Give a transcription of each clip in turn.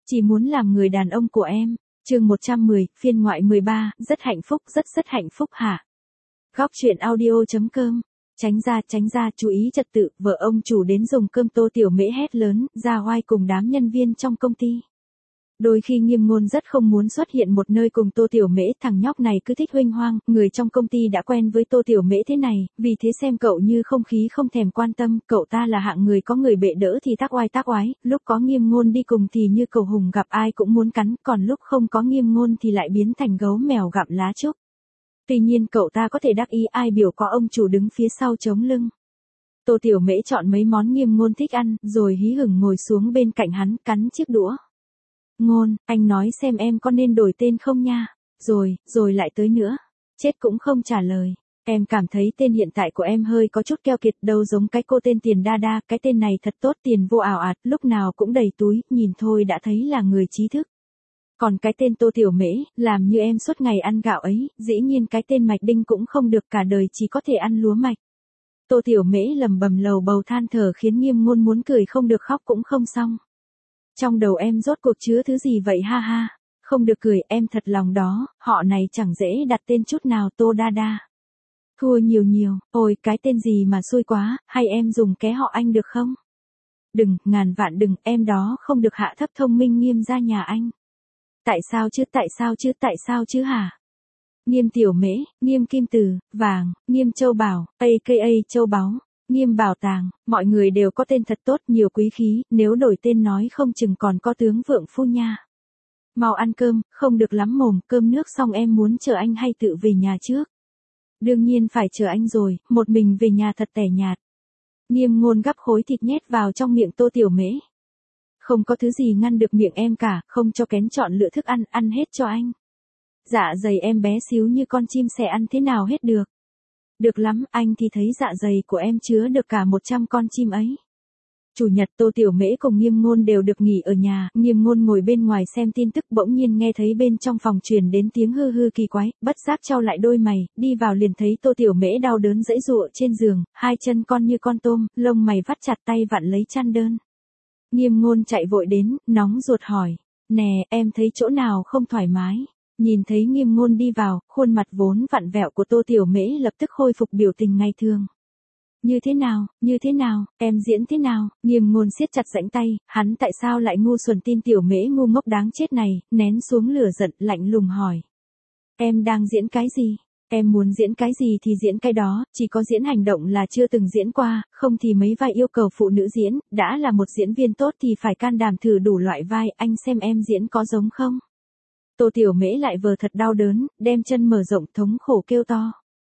chỉ muốn làm người đàn ông của em. Chương 110, phiên ngoại 13, rất hạnh phúc, rất hạnh phúc hả? Góc truyện audio.com. Tránh ra, chú ý trật tự, vợ ông chủ đến dùng cơm. Tô Tiểu Mễ hét lớn, ra oai cùng đám nhân viên trong công ty. Đôi khi Nghiêm Ngôn rất không muốn xuất hiện một nơi cùng Tô Tiểu Mễ, thằng nhóc này cứ thích huênh hoang, người trong công ty đã quen với Tô Tiểu Mễ thế này, vì thế xem cậu như không khí không thèm quan tâm, cậu ta là hạng người có người bệ đỡ thì tác oái, lúc có Nghiêm Ngôn đi cùng thì như cầu hùng gặp ai cũng muốn cắn, còn lúc không có Nghiêm Ngôn thì lại biến thành gấu mèo gặm lá trúc. Tuy nhiên cậu ta có thể đắc ý ai biểu có ông chủ đứng phía sau chống lưng. Tô Tiểu Mễ chọn mấy món Nghiêm Ngôn thích ăn, rồi hí hửng ngồi xuống bên cạnh hắn, cắn chiếc đũa. Ngôn, anh nói xem em có nên đổi tên không nha. Rồi lại tới nữa. Chết cũng không trả lời. Em cảm thấy tên hiện tại của em hơi có chút keo kiệt, đâu giống cái cô tên Tiền Đa Đa, cái tên này thật tốt, tiền vô ảo ạt, lúc nào cũng đầy túi, nhìn thôi đã thấy là người trí thức. Còn cái tên Tô Tiểu Mễ, làm như em suốt ngày ăn gạo ấy, dĩ nhiên cái tên Mạch Đinh cũng không được, cả đời chỉ có thể ăn lúa mạch. Tô Tiểu Mễ lầm bầm lầu bầu than thở khiến Nghiêm Ngôn muốn cười không được, khóc cũng không xong. Trong đầu em rốt cuộc chứa thứ gì vậy ha ha, không được cười, em thật lòng đó, họ này chẳng dễ đặt tên chút nào. Tô Đa Đa. Thua nhiều, ôi cái tên gì mà xui quá, hay em dùng ké họ Anh được không? Đừng, ngàn vạn đừng, em đó không được hạ thấp thông minh Nghiêm gia nhà anh. Tại sao chứ hả? Nghiêm Tiểu Mễ, Nghiêm Kim Từ, Vàng, Nghiêm Châu Bảo, aka Châu Báu, Nghiêm Bảo Tàng, mọi người đều có tên thật tốt, nhiều quý khí, nếu đổi tên nói không chừng còn có tướng vượng phu nha. Mau ăn cơm, không được lắm mồm, cơm nước xong em muốn chờ anh hay tự về nhà trước? Đương nhiên phải chờ anh rồi, một mình về nhà thật tẻ nhạt. Nghiêm Ngôn gắp khối thịt nhét vào trong miệng Tô Tiểu Mễ. Không có thứ gì ngăn được miệng em cả, không cho kén chọn lựa thức ăn, ăn hết cho anh. Dạ dày em bé xíu như con chim sẻ, ăn thế nào hết được. Được lắm, anh thì thấy dạ dày của em chứa được cả 100 con chim ấy. Chủ nhật Tô Tiểu Mễ cùng Nghiêm Ngôn đều được nghỉ ở nhà, Nghiêm Ngôn ngồi bên ngoài xem tin tức, bỗng nhiên nghe thấy bên trong phòng truyền đến tiếng hư hư kỳ quái, bất giác chau lại đôi mày, đi vào liền thấy Tô Tiểu Mễ đau đớn giãy giụa trên giường, hai chân con như con tôm, lông mày vắt chặt, tay vặn lấy chăn đơn. Nghiêm Ngôn chạy vội đến, nóng ruột hỏi, nè, em thấy chỗ nào không thoải mái? Nhìn thấy Nghiêm Ngôn đi vào, khuôn mặt vốn vặn vẹo của Tô Tiểu Mễ lập tức khôi phục biểu tình ngày thường. Như thế nào, em diễn thế nào? Nghiêm Ngôn siết chặt rãnh tay, hắn tại sao lại ngu xuẩn tin Tiểu Mễ ngu ngốc đáng chết này, nén xuống lửa giận, lạnh lùng hỏi. Em đang diễn cái gì? Em muốn diễn cái gì thì diễn cái đó, chỉ có diễn hành động là chưa từng diễn qua, không thì mấy vai yêu cầu phụ nữ diễn, đã là một diễn viên tốt thì phải can đảm thử đủ loại vai, anh xem em diễn có giống không? Tô Tiểu Mễ lại vờ thật đau đớn, đem chân mở rộng, thống khổ kêu to.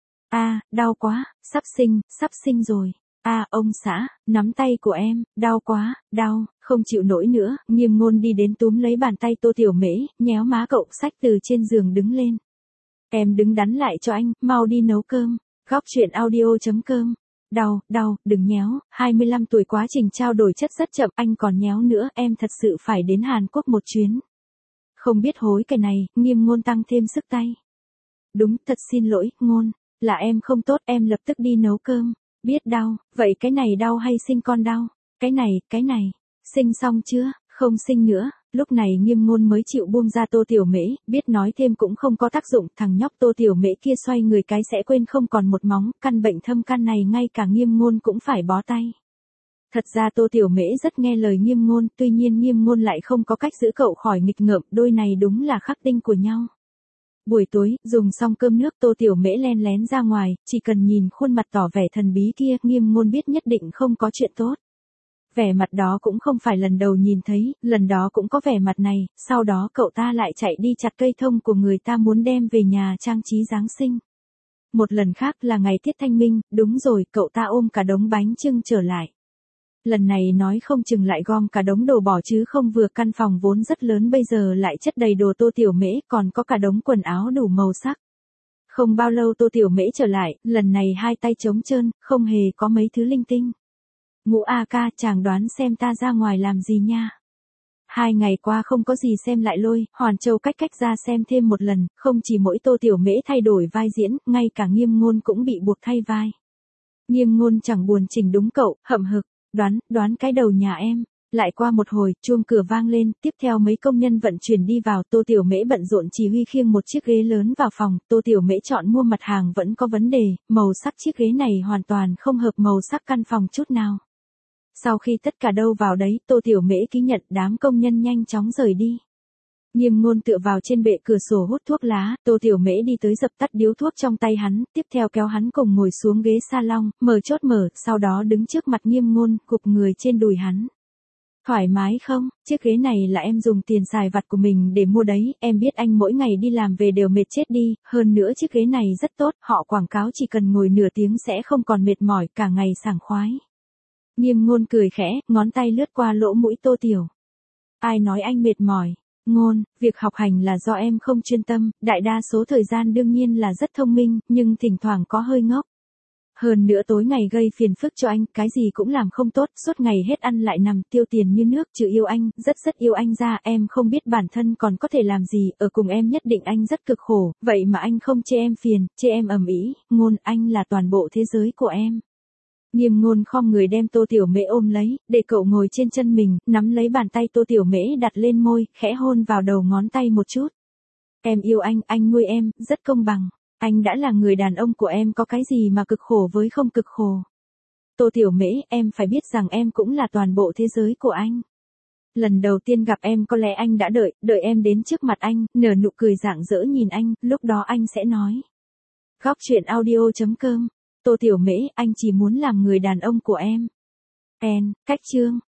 Đau quá, sắp sinh rồi. Ông xã, nắm tay của em, đau quá, đau, không chịu nổi nữa. Nghiêm Ngôn đi đến túm lấy bàn tay Tô Tiểu Mễ, nhéo má cậu, xách từ trên giường đứng lên. Em đứng đắn lại cho anh, mau đi nấu cơm. Góc truyện audio.com. Đau, đừng nhéo, 25 tuổi quá trình trao đổi chất rất chậm, anh còn nhéo nữa, em thật sự phải đến Hàn Quốc một chuyến. Không biết hối cái này, Nghiêm Ngôn tăng thêm sức tay. Đúng, thật xin lỗi, Ngôn, là em không tốt, em lập tức đi nấu cơm. Biết đau, vậy cái này đau hay sinh con đau? Cái này, sinh xong chưa? Không sinh nữa. Lúc này Nghiêm Ngôn mới chịu buông ra Tô Tiểu Mễ, biết nói thêm cũng không có tác dụng, thằng nhóc Tô Tiểu Mễ kia xoay người cái sẽ quên không còn một móng, căn bệnh thâm căn này ngay cả Nghiêm Ngôn cũng phải bó tay. Thật ra Tô Tiểu Mễ rất nghe lời Nghiêm Ngôn, tuy nhiên Nghiêm Ngôn lại không có cách giữ cậu khỏi nghịch ngợm, đôi này đúng là khắc tinh của nhau. Buổi tối, dùng xong cơm nước Tô Tiểu Mễ len lén ra ngoài, chỉ cần nhìn khuôn mặt tỏ vẻ thần bí kia, Nghiêm Ngôn biết nhất định không có chuyện tốt. Vẻ mặt đó cũng không phải lần đầu nhìn thấy, lần đó cũng có vẻ mặt này, sau đó cậu ta lại chạy đi chặt cây thông của người ta muốn đem về nhà trang trí Giáng sinh. Một lần khác là ngày Tiết Thanh Minh, đúng rồi, cậu ta ôm cả đống bánh chưng trở lại. Lần này nói không chừng lại gom cả đống đồ bỏ chứ không, vừa căn phòng vốn rất lớn bây giờ lại chất đầy đồ Tô Tiểu Mễ, còn có cả đống quần áo đủ màu sắc. Không bao lâu Tô Tiểu Mễ trở lại, lần này hai tay trống trơn, không hề có mấy thứ linh tinh. Ngũ A ca, chàng đoán xem ta ra ngoài làm gì nha. 2 ngày qua không có gì xem lại lôi, Hoàn Châu cách ra xem thêm một lần, không chỉ mỗi Tô Tiểu Mễ thay đổi vai diễn, ngay cả Nghiêm Ngôn cũng bị buộc thay vai. Nghiêm Ngôn chẳng buồn chỉnh đúng cậu, hậm hực, đoán cái đầu nhà em. Lại qua một hồi, chuông cửa vang lên, tiếp theo mấy công nhân vận chuyển đi vào, Tô Tiểu Mễ bận rộn chỉ huy khiêng một chiếc ghế lớn vào phòng, Tô Tiểu Mễ chọn mua mặt hàng vẫn có vấn đề, màu sắc chiếc ghế này hoàn toàn không hợp màu sắc căn phòng chút nào. Sau khi tất cả đâu vào đấy, Tô Tiểu Mễ ký nhận, đám công nhân nhanh chóng rời đi. Nghiêm Ngôn tựa vào trên bệ cửa sổ hút thuốc lá, Tô Tiểu Mễ đi tới dập tắt điếu thuốc trong tay hắn, tiếp theo kéo hắn cùng ngồi xuống ghế salon, mở chốt mở, sau đó đứng trước mặt Nghiêm Ngôn, gục người trên đùi hắn. Thoải mái không, chiếc ghế này là em dùng tiền xài vặt của mình để mua đấy, em biết anh mỗi ngày đi làm về đều mệt chết đi, hơn nữa chiếc ghế này rất tốt, họ quảng cáo chỉ cần ngồi nửa tiếng sẽ không còn mệt mỏi, cả ngày sảng khoái. Nghiêm Ngôn cười khẽ, ngón tay lướt qua lỗ mũi Tô Tiểu. Ai nói anh mệt mỏi? Ngôn, việc học hành là do em không chuyên tâm, đại đa số thời gian đương nhiên là rất thông minh, nhưng thỉnh thoảng có hơi ngốc. Hơn nữa tối ngày gây phiền phức cho anh, cái gì cũng làm không tốt, suốt ngày hết ăn lại nằm, tiêu tiền như nước, trừ yêu anh, rất yêu anh ra, em không biết bản thân còn có thể làm gì, ở cùng em nhất định anh rất cực khổ, vậy mà anh không chê em phiền, chê em ầm ĩ, Ngôn, anh là toàn bộ thế giới của em. Nghiêm Ngôn khom người đem Tô Tiểu Mễ ôm lấy, để cậu ngồi trên chân mình, nắm lấy bàn tay Tô Tiểu Mễ đặt lên môi, khẽ hôn vào đầu ngón tay một chút. Em yêu anh nuôi em, rất công bằng. Anh đã là người đàn ông của em, có cái gì mà cực khổ với không cực khổ. Tô Tiểu Mễ, em phải biết rằng em cũng là toàn bộ thế giới của anh. Lần đầu tiên gặp em có lẽ anh đã đợi em đến trước mặt anh, nở nụ cười rạng rỡ nhìn anh, lúc đó anh sẽ nói. Góc truyện audio.com. Tô Tiểu Mễ, anh chỉ muốn làm người đàn ông của em. Cách chương.